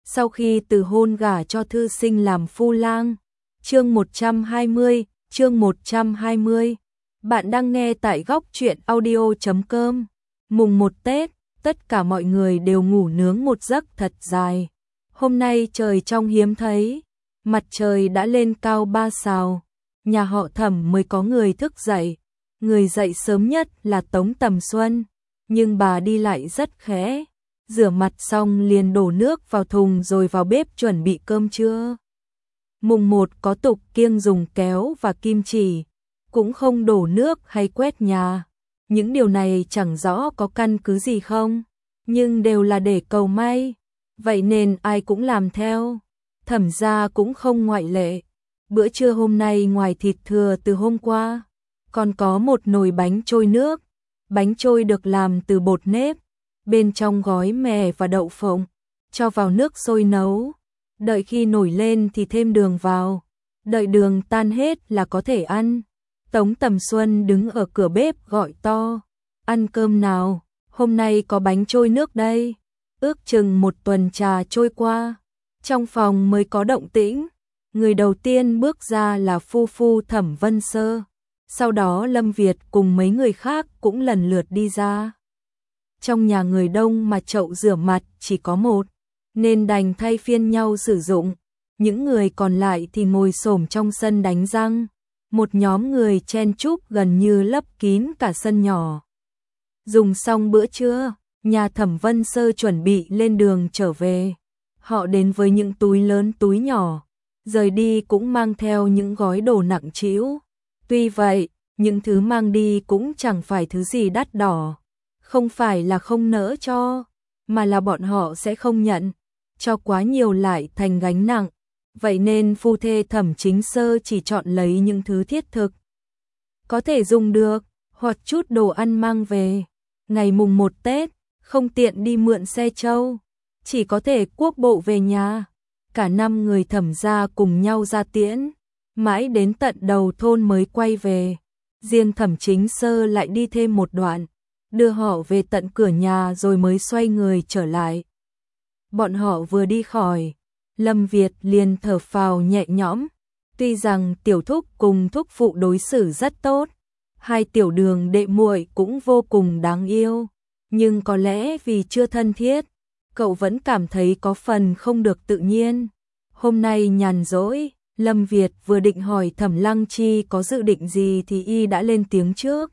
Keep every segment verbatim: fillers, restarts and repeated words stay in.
sau khi từ hôn gả cho thư sinh làm phu lang. Chương một trăm hai mươi, chương một trăm hai mươi. Bạn đang nghe tại góc truyện audio chấm com. Mùng một Tết, tất cả mọi người đều ngủ nướng một giấc thật dài. Hôm nay trời trong hiếm thấy, mặt trời đã lên cao ba sào. Nhà họ Thẩm mới có người thức dậy. Người dậy sớm nhất là Tống Tầm Xuân, nhưng bà đi lại rất khẽ. Rửa mặt xong liền đổ nước vào thùng rồi vào bếp chuẩn bị cơm trưa. Mùng một có tục kiêng dùng kéo và kim chỉ, cũng không đổ nước hay quét nhà. Những điều này chẳng rõ có căn cứ gì không, nhưng đều là để cầu may, vậy nên ai cũng làm theo. Thẩm gia cũng không ngoại lệ. Bữa trưa hôm nay ngoài thịt thừa từ hôm qua, còn có một nồi bánh trôi nước. Bánh trôi được làm từ bột nếp, bên trong gói mè và đậu phộng, cho vào nước sôi nấu. Đợi khi nổi lên thì thêm đường vào, đợi đường tan hết là có thể ăn. Tống Tầm Xuân đứng ở cửa bếp gọi to, ăn cơm nào, hôm nay có bánh trôi nước đây. Ước chừng một tuần trà trôi qua, trong phòng mới có động tĩnh. Người đầu tiên bước ra là phu phu Thẩm Vân Sơ, sau đó Lâm Việt cùng mấy người khác cũng lần lượt đi ra. Trong nhà người đông mà chậu rửa mặt chỉ có một, nên đành thay phiên nhau sử dụng. Những người còn lại thì ngồi xổm trong sân đánh răng. Một nhóm người chen chúc gần như lấp kín cả sân nhỏ. Dùng xong bữa trưa, nhà Thẩm Vân Sơ chuẩn bị lên đường trở về. Họ đến với những túi lớn túi nhỏ, rời đi cũng mang theo những gói đồ nặng trĩu. Tuy vậy, những thứ mang đi cũng chẳng phải thứ gì đắt đỏ. Không phải là không nỡ cho, mà là bọn họ sẽ không nhận. Cho quá nhiều lại thành gánh nặng. Vậy nên phu thê Thẩm Chính Sơ chỉ chọn lấy những thứ thiết thực, có thể dùng được, hoặc chút đồ ăn mang về. Ngày mùng một Tết, không tiện đi mượn xe trâu, chỉ có thể cuốc bộ về nhà. Cả năm người Thẩm gia cùng nhau ra tiễn, mãi đến tận đầu thôn mới quay về. Riêng Thẩm Chính Sơ lại đi thêm một đoạn, đưa họ về tận cửa nhà rồi mới xoay người trở lại. Bọn họ vừa đi khỏi, Lâm Việt liền thở phào nhẹ nhõm. Tuy rằng tiểu thúc cùng thúc phụ đối xử rất tốt, hai tiểu đường đệ muội cũng vô cùng đáng yêu, nhưng có lẽ vì chưa thân thiết, cậu vẫn cảm thấy có phần không được tự nhiên. Hôm nay nhàn rỗi, Lâm Việt vừa định hỏi Thẩm Lăng Chi có dự định gì thì y đã lên tiếng trước.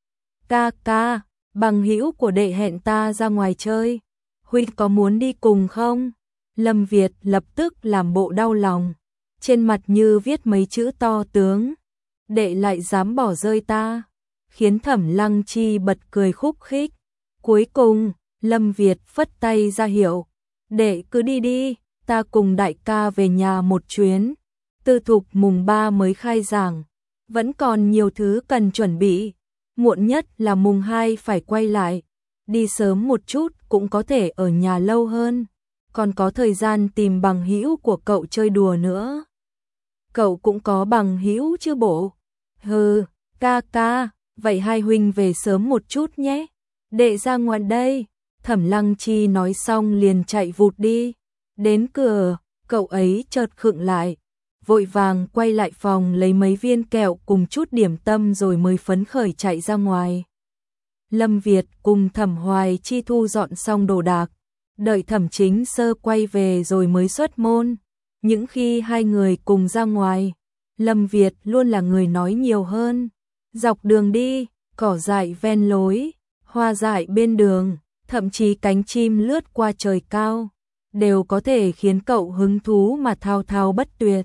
Ca ca, bằng hữu của đệ hẹn ta ra ngoài chơi, huynh có muốn đi cùng không? Lâm Việt lập tức làm bộ đau lòng, trên mặt như viết mấy chữ to tướng. Đệ lại dám bỏ rơi ta, khiến Thẩm Lăng Chi bật cười khúc khích. Cuối cùng, Lâm Việt phất tay ra hiệu, đệ cứ đi đi, ta cùng đại ca về nhà một chuyến. Tư thục mùng ba mới khai giảng, vẫn còn nhiều thứ cần chuẩn bị, muộn nhất là mùng hai phải quay lại. Đi sớm một chút cũng có thể ở nhà lâu hơn, còn có thời gian tìm bằng hữu của cậu chơi đùa nữa. Cậu cũng có bằng hữu chứ bộ? Hừ, ca ca, vậy hai huynh về sớm một chút nhé. Đệ ra ngoài đây. Thẩm Lăng Chi nói xong liền chạy vụt đi. Đến cửa, cậu ấy chợt khựng lại, vội vàng quay lại phòng lấy mấy viên kẹo cùng chút điểm tâm rồi mới phấn khởi chạy ra ngoài. Lâm Việt cùng Thẩm Hoài Chi thu dọn xong đồ đạc, đợi Thẩm Chính Sơ quay về rồi mới xuất môn. Những khi hai người cùng ra ngoài, Lâm Việt luôn là người nói nhiều hơn. Dọc đường đi, cỏ dại ven lối, hoa dại bên đường, thậm chí cánh chim lướt qua trời cao, đều có thể khiến cậu hứng thú mà thao thao bất tuyệt.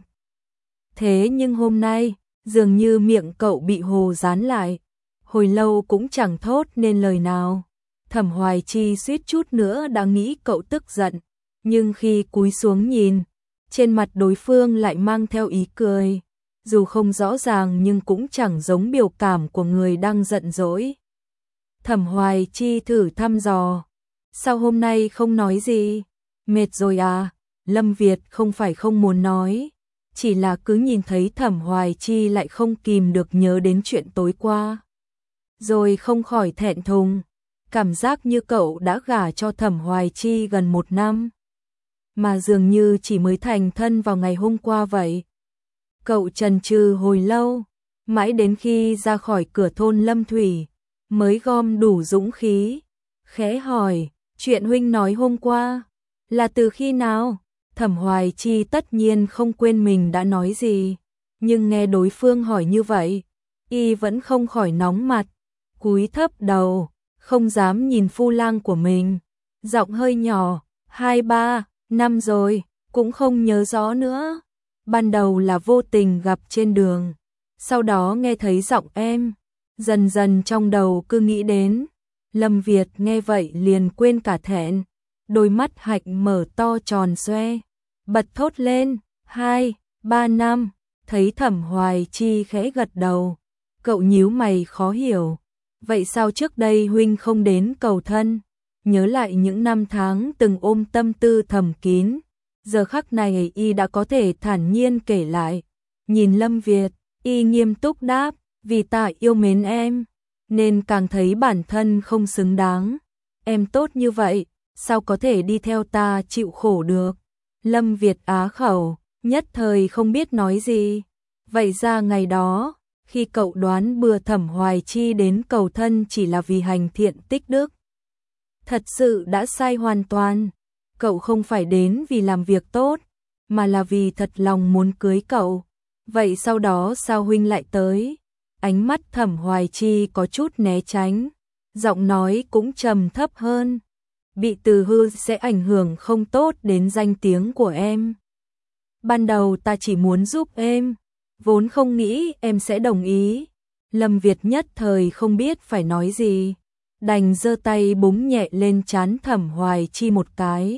Thế nhưng hôm nay, dường như miệng cậu bị hồ dán lại, hồi lâu cũng chẳng thốt nên lời nào. Thẩm Hoài Chi suýt chút nữa đã nghĩ cậu tức giận, nhưng khi cúi xuống nhìn, trên mặt đối phương lại mang theo ý cười, dù không rõ ràng nhưng cũng chẳng giống biểu cảm của người đang giận dỗi. Thẩm Hoài Chi thử thăm dò, sao hôm nay không nói gì? Mệt rồi à? Lâm Việt không phải không muốn nói, chỉ là cứ nhìn thấy Thẩm Hoài Chi lại không kìm được nhớ đến chuyện tối qua, rồi không khỏi thẹn thùng, cảm giác như cậu đã gả cho Thẩm Hoài Chi gần một năm. mà dường như chỉ mới thành thân vào ngày hôm qua vậy. Cậu chần chừ hồi lâu, mãi đến khi ra khỏi cửa thôn Lâm Thủy, mới gom đủ dũng khí, khẽ hỏi, chuyện huynh nói hôm qua, là từ khi nào? Thẩm Hoài Chi tất nhiên không quên mình đã nói gì, nhưng nghe đối phương hỏi như vậy, y vẫn không khỏi nóng mặt, cúi thấp đầu, không dám nhìn phu lang của mình, giọng hơi nhỏ, hai ba năm rồi, cũng không nhớ rõ nữa. Ban đầu là vô tình gặp trên đường, sau đó nghe thấy giọng em, dần dần trong đầu cứ nghĩ đến. Lâm Việt nghe vậy liền quên cả thẹn, đôi mắt hạnh mở to tròn xoe, bật thốt lên, hai, ba năm, thấy Thẩm Hoài Chi khẽ gật đầu, cậu nhíu mày khó hiểu, vậy sao trước đây huynh không đến cầu thân, nhớ lại những năm tháng từng ôm tâm tư thầm kín, giờ khắc này y đã có thể thản nhiên kể lại, nhìn Lâm Việt, y nghiêm túc đáp, vì ta yêu mến em, nên càng thấy bản thân không xứng đáng, em tốt như vậy, sao có thể đi theo ta chịu khổ được. Lâm Việt á khẩu, nhất thời không biết nói gì. Vậy ra ngày đó, khi cậu đoán bừa Thẩm Hoài Chi đến cầu thân chỉ là vì hành thiện tích đức, thật sự đã sai hoàn toàn. Cậu không phải đến vì làm việc tốt, mà là vì thật lòng muốn cưới cậu. Vậy sau đó sao huynh lại tới? Ánh mắt Thẩm Hoài Chi có chút né tránh, giọng nói cũng trầm thấp hơn. Bị từ hư sẽ ảnh hưởng không tốt đến danh tiếng của em. Ban đầu ta chỉ muốn giúp em, vốn không nghĩ em sẽ đồng ý. Lâm Việt nhất thời không biết phải nói gì, đành giơ tay búng nhẹ lên trán Thẩm Hoài Chi một cái.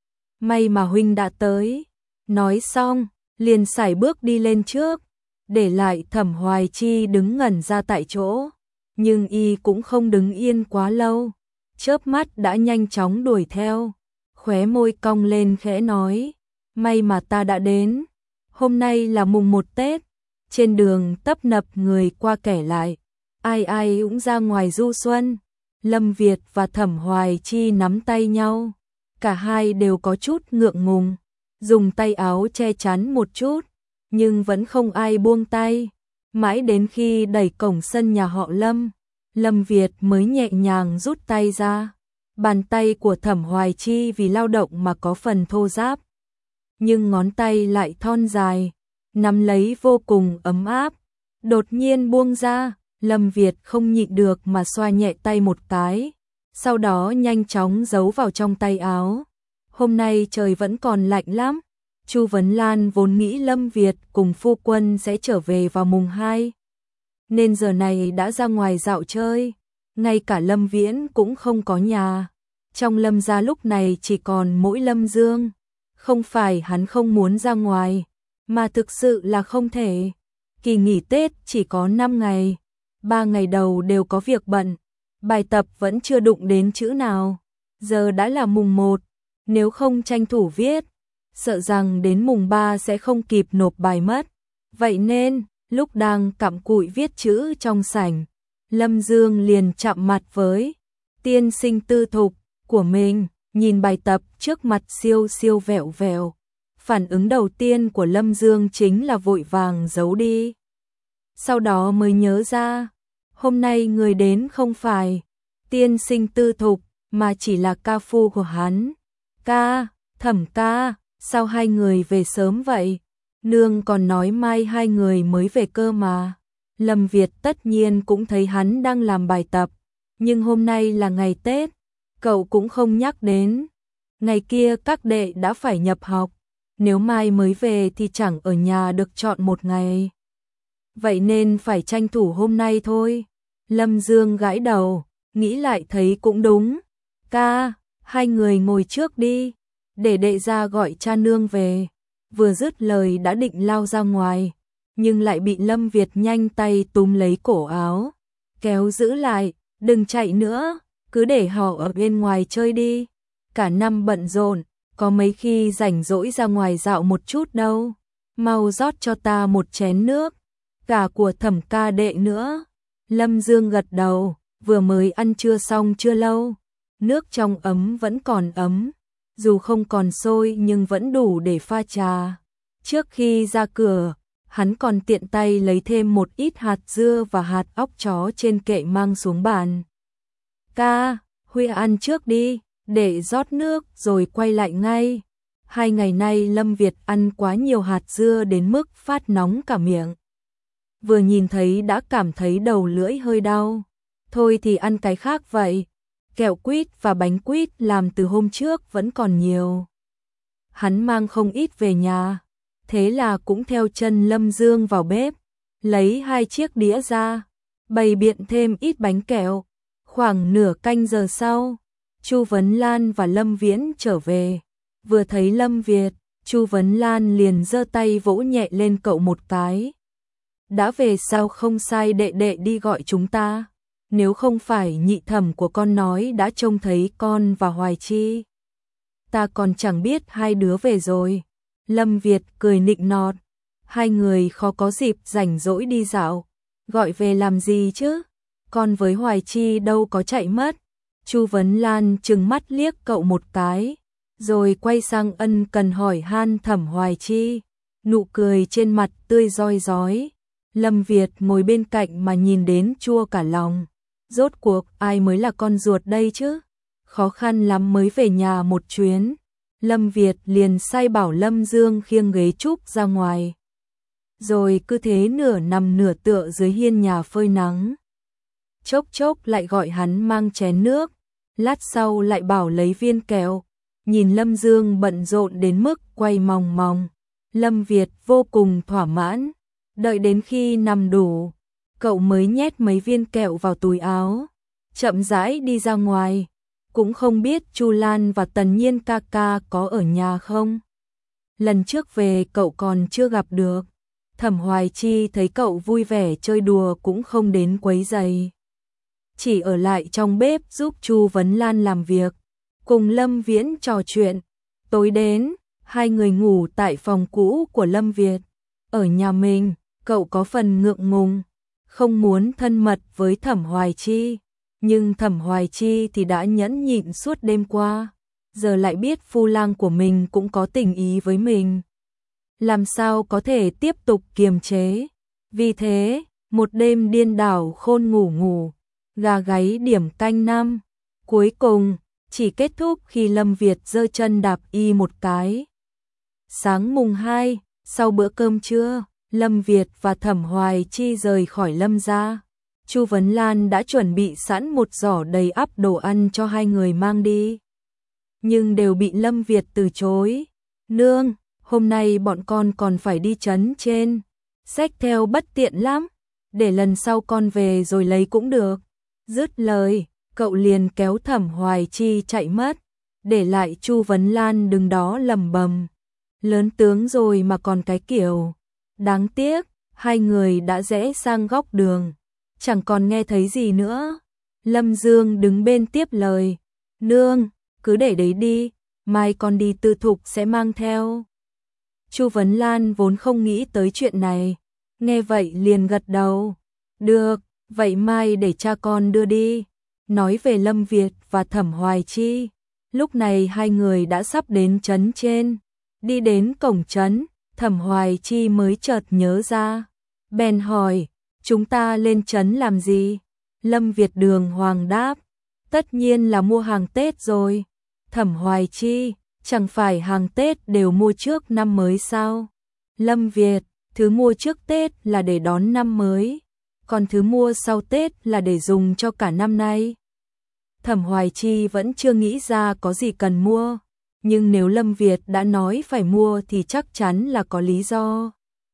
May mà huynh đã tới. Nói xong, liền sải bước đi lên trước, để lại Thẩm Hoài Chi đứng ngẩn ra tại chỗ. Nhưng y cũng không đứng yên quá lâu, chớp mắt đã nhanh chóng đuổi theo, khóe môi cong lên khẽ nói, may mà ta đã đến, hôm nay là mùng một Tết, trên đường tấp nập người qua kẻ lại, ai ai cũng ra ngoài du xuân. Lâm Việt và Thẩm Hoài Chi nắm tay nhau, cả hai đều có chút ngượng ngùng, dùng tay áo che chắn một chút, nhưng vẫn không ai buông tay, mãi đến khi đẩy cổng sân nhà họ Lâm, Lâm Việt mới nhẹ nhàng rút tay ra. Bàn tay của Thẩm Hoài Chi vì lao động mà có phần thô ráp, nhưng ngón tay lại thon dài, nắm lấy vô cùng ấm áp. Đột nhiên buông ra, Lâm Việt không nhịn được mà xoa nhẹ tay một cái, sau đó nhanh chóng giấu vào trong tay áo. Hôm nay trời vẫn còn lạnh lắm. Chu Vấn Lan vốn nghĩ Lâm Việt cùng phu quân sẽ trở về vào mùng hai, nên giờ này đã ra ngoài dạo chơi, ngay cả Lâm Viễn cũng không có nhà. Trong Lâm gia lúc này chỉ còn mỗi Lâm Dương, không phải hắn không muốn ra ngoài, mà thực sự là không thể. Kỳ nghỉ Tết chỉ có năm ngày, ba ngày đầu đều có việc bận, bài tập vẫn chưa đụng đến chữ nào, giờ đã là mùng một, nếu không tranh thủ viết, sợ rằng đến mùng ba sẽ không kịp nộp bài mất. Vậy nên, lúc đang cặm cụi viết chữ trong sảnh, Lâm Dương liền chạm mặt với tiên sinh tư thục của mình, nhìn bài tập trước mặt siêu siêu vẹo vẹo. Phản ứng đầu tiên của Lâm Dương chính là vội vàng giấu đi. Sau đó mới nhớ ra, hôm nay người đến không phải tiên sinh tư thục, mà chỉ là ca phu của hắn. Ca, Thẩm ca, sao hai người về sớm vậy? Nương còn nói mai hai người mới về cơ mà. Lâm Việt tất nhiên cũng thấy hắn đang làm bài tập, nhưng hôm nay là ngày Tết, cậu cũng không nhắc đến. Ngày kia các đệ đã phải nhập học, nếu mai mới về thì chẳng ở nhà được trọn một ngày. Vậy nên phải tranh thủ hôm nay thôi. Lâm Dương gãi đầu, nghĩ lại thấy cũng đúng. Ca, hai người ngồi trước đi, để đệ ra gọi cha nương về. Vừa dứt lời đã định lao ra ngoài, nhưng lại bị Lâm Việt nhanh tay túm lấy cổ áo, kéo giữ lại, đừng chạy nữa, cứ để họ ở bên ngoài chơi đi. Cả năm bận rộn, có mấy khi rảnh rỗi ra ngoài dạo một chút đâu. Mau rót cho ta một chén nước, cả của Thẩm ca đệ nữa. Lâm Dương gật đầu, vừa mới ăn trưa xong chưa lâu, nước trong ấm vẫn còn ấm, dù không còn sôi nhưng vẫn đủ để pha trà. Trước khi ra cửa, hắn còn tiện tay lấy thêm một ít hạt dưa và hạt óc chó trên kệ mang xuống bàn. Ca, Huy ăn trước đi, để rót nước rồi quay lại ngay. Hai ngày nay Lâm Việt ăn quá nhiều hạt dưa đến mức phát nóng cả miệng. Vừa nhìn thấy đã cảm thấy đầu lưỡi hơi đau. Thôi thì ăn cái khác vậy. Kẹo quýt và bánh quýt làm từ hôm trước vẫn còn nhiều. Hắn mang không ít về nhà. Thế là cũng theo chân Lâm Dương vào bếp, lấy hai chiếc đĩa ra, bày biện thêm ít bánh kẹo. Khoảng nửa canh giờ sau, Chu Vấn Lan và Lâm Viễn trở về. Vừa thấy Lâm Việt, Chu Vấn Lan liền giơ tay vỗ nhẹ lên cậu một cái. Đã về sao không sai đệ đệ đi gọi chúng ta? Nếu không phải nhị thẩm của con nói đã trông thấy con và Hoài Chi, ta còn chẳng biết hai đứa về rồi. Lâm Việt cười nịnh nọt, hai người khó có dịp rảnh rỗi đi dạo, gọi về làm gì chứ? Con với Hoài Chi đâu có chạy mất. Chu Vấn Lan trừng mắt liếc cậu một cái, rồi quay sang ân cần hỏi han thẩm Hoài Chi, nụ cười trên mặt tươi rói rói. Lâm Việt ngồi bên cạnh mà nhìn đến chua cả lòng. Rốt cuộc ai mới là con ruột đây chứ? Khó khăn lắm mới về nhà một chuyến. Lâm Việt liền sai bảo Lâm Dương khiêng ghế trúc ra ngoài. Rồi cứ thế nửa nằm nửa tựa dưới hiên nhà phơi nắng. Chốc chốc lại gọi hắn mang chén nước, lát sau lại bảo lấy viên kẹo. Nhìn Lâm Dương bận rộn đến mức quay mòng mòng, Lâm Việt vô cùng thỏa mãn. Đợi đến khi nằm đủ, cậu mới nhét mấy viên kẹo vào túi áo, chậm rãi đi ra ngoài. Cũng không biết Chu Lan và Tần Nhiên ca ca có ở nhà không. Lần trước về cậu còn chưa gặp được. Thẩm Hoài Chi thấy cậu vui vẻ chơi đùa cũng không đến quấy rầy, chỉ ở lại trong bếp giúp Chu Vấn Lan làm việc, cùng Lâm Viễn trò chuyện. Tối đến, hai người ngủ tại phòng cũ của Lâm Việt. Ở nhà mình, cậu có phần ngượng ngùng, không muốn thân mật với Thẩm Hoài Chi. Nhưng Thẩm Hoài Chi thì đã nhẫn nhịn suốt đêm qua, giờ lại biết phu lang của mình cũng có tình ý với mình. Làm sao có thể tiếp tục kiềm chế. Vì thế, một đêm điên đảo khôn ngủ ngủ, gà gáy điểm canh năm. Cuối cùng, chỉ kết thúc khi Lâm Việt giơ chân đạp y một cái. Sáng mùng hai, sau bữa cơm trưa, Lâm Việt và Thẩm Hoài Chi rời khỏi Lâm gia. Chu Vấn Lan đã chuẩn bị sẵn một giỏ đầy ắp đồ ăn cho hai người mang đi, nhưng đều bị Lâm Việt từ chối. Nương, hôm nay bọn con còn phải đi trấn trên, xách theo bất tiện lắm, để lần sau con về rồi lấy cũng được. Dứt lời, cậu liền kéo Thẩm Hoài Chi chạy mất, để lại Chu Vấn Lan đứng đó lầm bầm. Lớn tướng rồi mà còn cái kiểu. Đáng tiếc, hai người đã rẽ sang góc đường, chẳng còn nghe thấy gì nữa. Lâm Dương đứng bên tiếp lời, nương, cứ để đấy đi, mai con đi tư thục sẽ mang theo. Chu Vấn Lan vốn không nghĩ tới chuyện này, nghe vậy liền gật đầu. Được, vậy mai để cha con đưa đi. Nói về Lâm Việt và Thẩm Hoài Chi, lúc này hai người đã sắp đến trấn trên. Đi đến cổng trấn, Thẩm Hoài Chi mới chợt nhớ ra, bèn hỏi, chúng ta lên trấn làm gì? Lâm Việt đường hoàng đáp, tất nhiên là mua hàng Tết rồi. Thẩm Hoài Chi, chẳng phải hàng Tết đều mua trước năm mới sao? Lâm Việt, thứ mua trước Tết là để đón năm mới, còn thứ mua sau Tết là để dùng cho cả năm nay. Thẩm Hoài Chi vẫn chưa nghĩ ra có gì cần mua, nhưng nếu Lâm Việt đã nói phải mua thì chắc chắn là có lý do,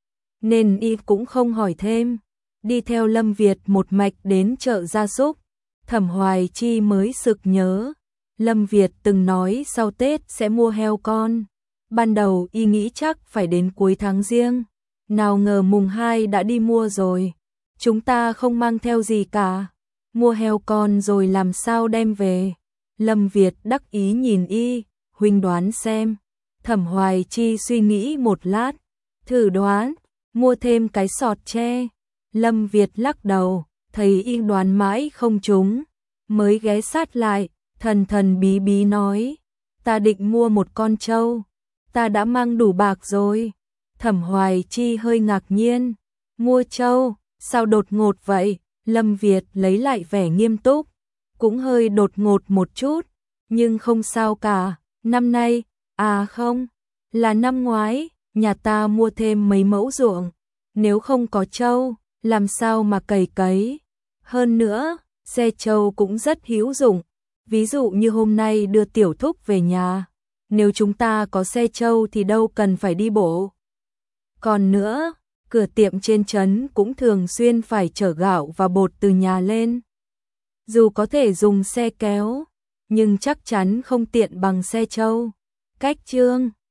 nên y cũng không hỏi thêm. Đi theo Lâm Việt một mạch đến chợ gia súc, Thẩm Hoài Chi mới sực nhớ, Lâm Việt từng nói sau Tết sẽ mua heo con. Ban đầu y nghĩ chắc phải đến cuối tháng Giêng, nào ngờ mùng hai đã đi mua rồi. Chúng ta không mang theo gì cả, mua heo con rồi làm sao đem về? Lâm Việt đắc ý nhìn y, huynh đoán xem. Thẩm Hoài Chi suy nghĩ một lát, thử đoán, mua thêm cái sọt tre. Lâm Việt lắc đầu, thấy y đoán mãi không trúng, mới ghé sát lại, thần thần bí bí nói, ta định mua một con trâu, ta đã mang đủ bạc rồi. Thẩm Hoài Chi hơi ngạc nhiên, mua trâu, sao đột ngột vậy? Lâm Việt lấy lại vẻ nghiêm túc, cũng hơi đột ngột một chút, nhưng không sao cả, năm nay, à không, là năm ngoái, nhà ta mua thêm mấy mẫu ruộng, nếu không có trâu, làm sao mà cày cấy. Hơn nữa, xe trâu cũng rất hữu dụng, ví dụ như hôm nay đưa tiểu thúc về nhà, nếu chúng ta có xe trâu thì đâu cần phải đi bộ. Còn nữa, cửa tiệm trên trấn cũng thường xuyên phải chở gạo và bột từ nhà lên. Dù có thể dùng xe kéo, nhưng chắc chắn không tiện bằng xe trâu. Cách Trương